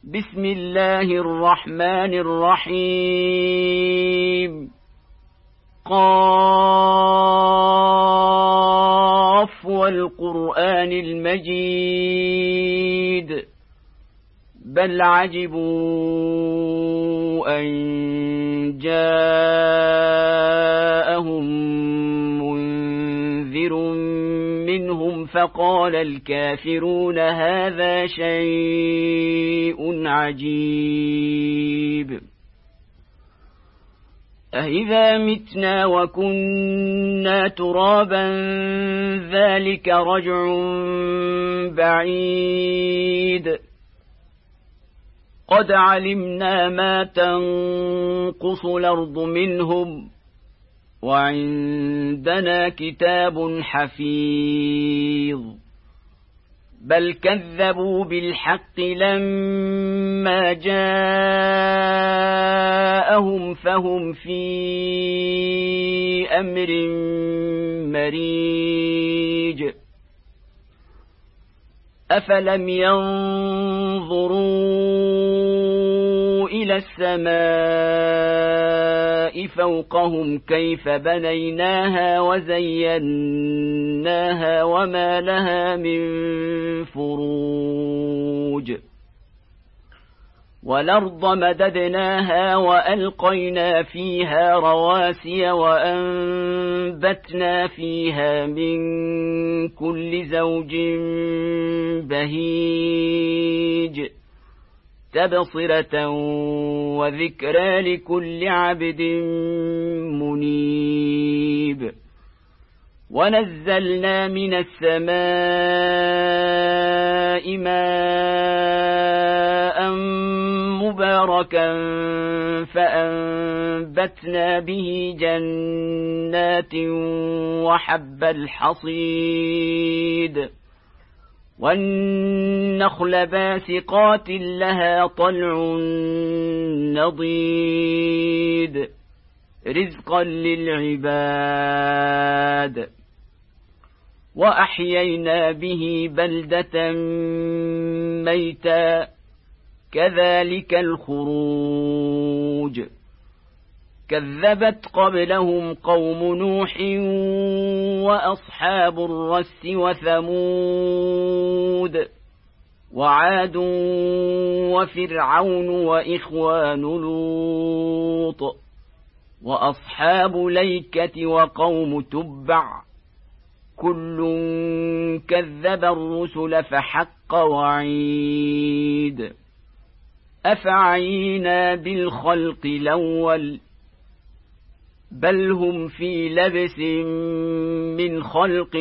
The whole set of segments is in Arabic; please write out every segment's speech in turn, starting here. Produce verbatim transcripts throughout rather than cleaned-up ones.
بسم الله الرحمن الرحيم. قاف والقرآن المجيد بل عجبوا أن جاءهم منذر منهم فقال الكافرون هذا شيء عجيب أإذا متنا وكنا ترابا ذلك رجع بعيد قد علمنا ما تنقص الأرض منهم وعندنا كتاب حفيظ بل كذبوا بالحق لما جاءهم فهم في أمر مريج أفلم ينظروا إلى السماء فوقهم كيف بنيناها وزيناها وما لها من فروج والأرض مددناها وألقينا فيها رواسي وأنبتنا فيها من كل زوج بهيج تبصرة وذكرى لكل عبد منيب ونزلنا من السماء ماء مباركا فأنبتنا به جنات وحب الحصيد والنخل باسقات لها طلع نضيد رزقا للعباد وأحيينا به بلدة ميتا كذلك الخروج كذبت قبلهم قوم نوح وأصحاب الرس وثمود وعاد وفرعون وإخوان لوط وأصحاب ليكة وقوم تبع كل كذب الرسل فحق وعيد أفعينا بالخلق الأول بل هم في لبس من خلق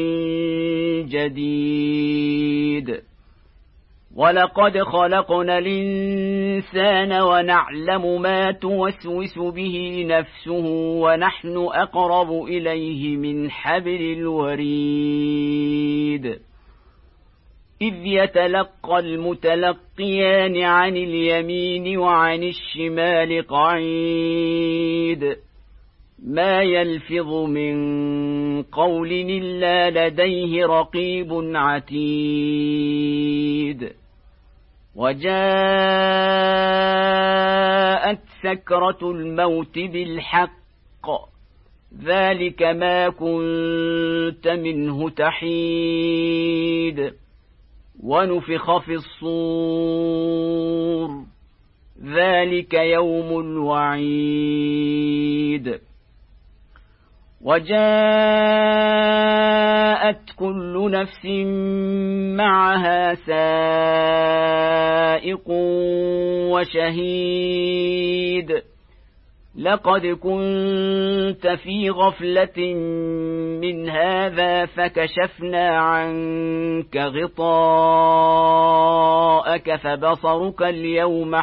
جديد ولقد خلقنا الإنسان ونعلم ما توسوس به نفسه ونحن أقرب إليه من حبل الوريد إذ يتلقى المتلقيان عن اليمين وعن الشمال قعيد ما يلفظ من قول إلا لديه رقيب عتيد وجاءت سكرة الموت بالحق ذلك ما كنت منه تحيد ونفخ في الصور ذلك يوم الوعيد وجاءت كل نفس معها سائق وشهيد لقد كنت في غفلة من هذا فكشفنا عنك غطاءك فبصرك اليوم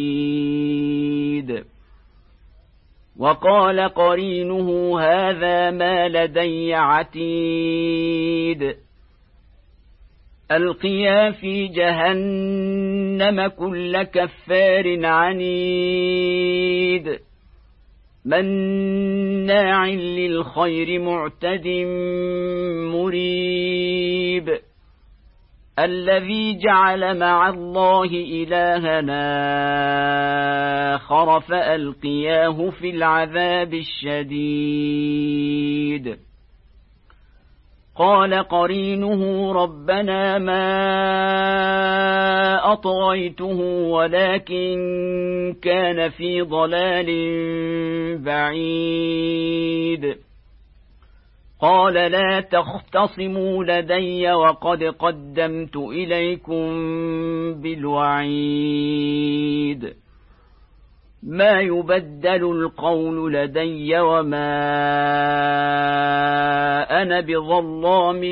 حديد وقال قرينه هذا ما لدي عتيد ألقيا في جهنم كل كفار عنيد مناع للخير معتد مريب الذي جعل مع الله إلهنا آخر فألقياه في العذاب الشديد. قال قرينه ربنا ما أطغيته ولكن كان في ضلال بعيد. قال لا تختصموا لدي وقد قدمت إليكم بالوعيد. ما يبدل القول لدي وما أنا بظلام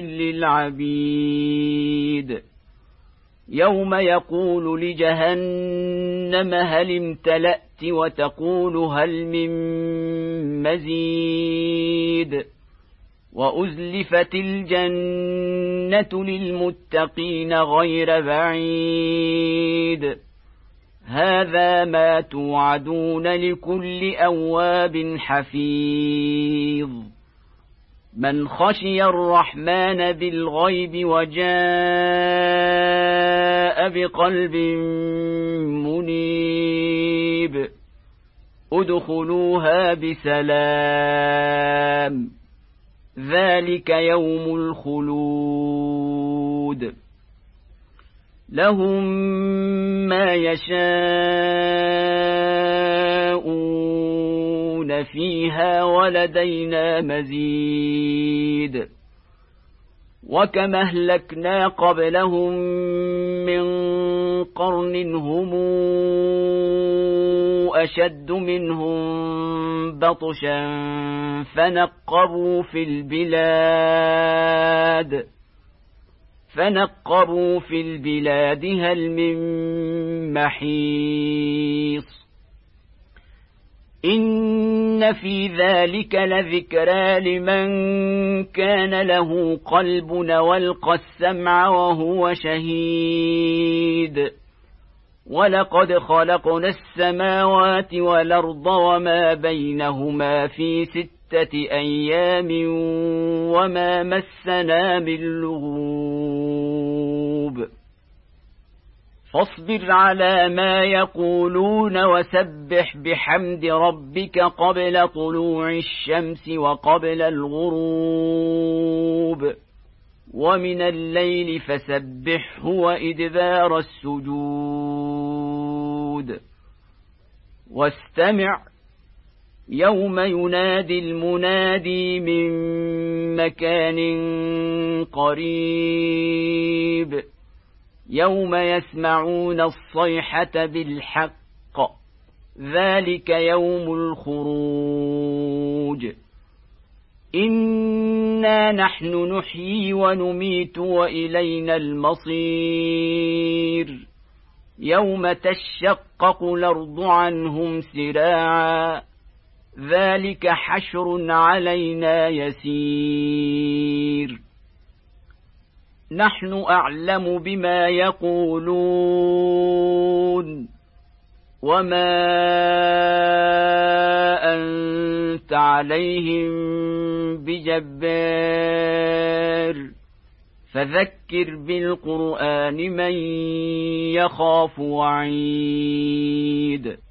للعبيد. يوم يقول لجهنم هل امتلأت وتقول هل من مزيد. وأزلفت الجنة للمتقين غير بعيد. هذا ما توعدون لكل أواب حفيظ. من خشي الرحمن بالغيب وجاء بقلب منيب ادخلوها بسلام ذلك يوم الخلود. لهم ما يشاءون فيها ولدينا مزيد. وكم أهلكنا قبلهم من قرن هم أشد منهم بطشا فنقبوا في البلاد فنقبوا في البلاد هل من محيص. إن في ذلك لذكرى لمن كان له قلب والقى السمع وهو شهيد. ولقد خلقنا السماوات والأرض وما بينهما في ستة أيام وما مسنا من لغوب. فاصبر على ما يقولون وسبح بحمد ربك قبل طلوع الشمس وقبل الغروب ومن الليل فسبحه وإدبار السجود. واستمع يوم ينادي المنادي من مكان قريب. يوم يسمعون الصيحة بالحق ذلك يوم الخروج. إنا نحن نحيي ونميت وإلينا المصير. يوم تشقق الأرض عنهم سراعا ذلك حشر علينا يسير. نحن أعلم بما يقولون وما أنت عليهم بجبار. فذكر بالقرآن من يخاف وعيد.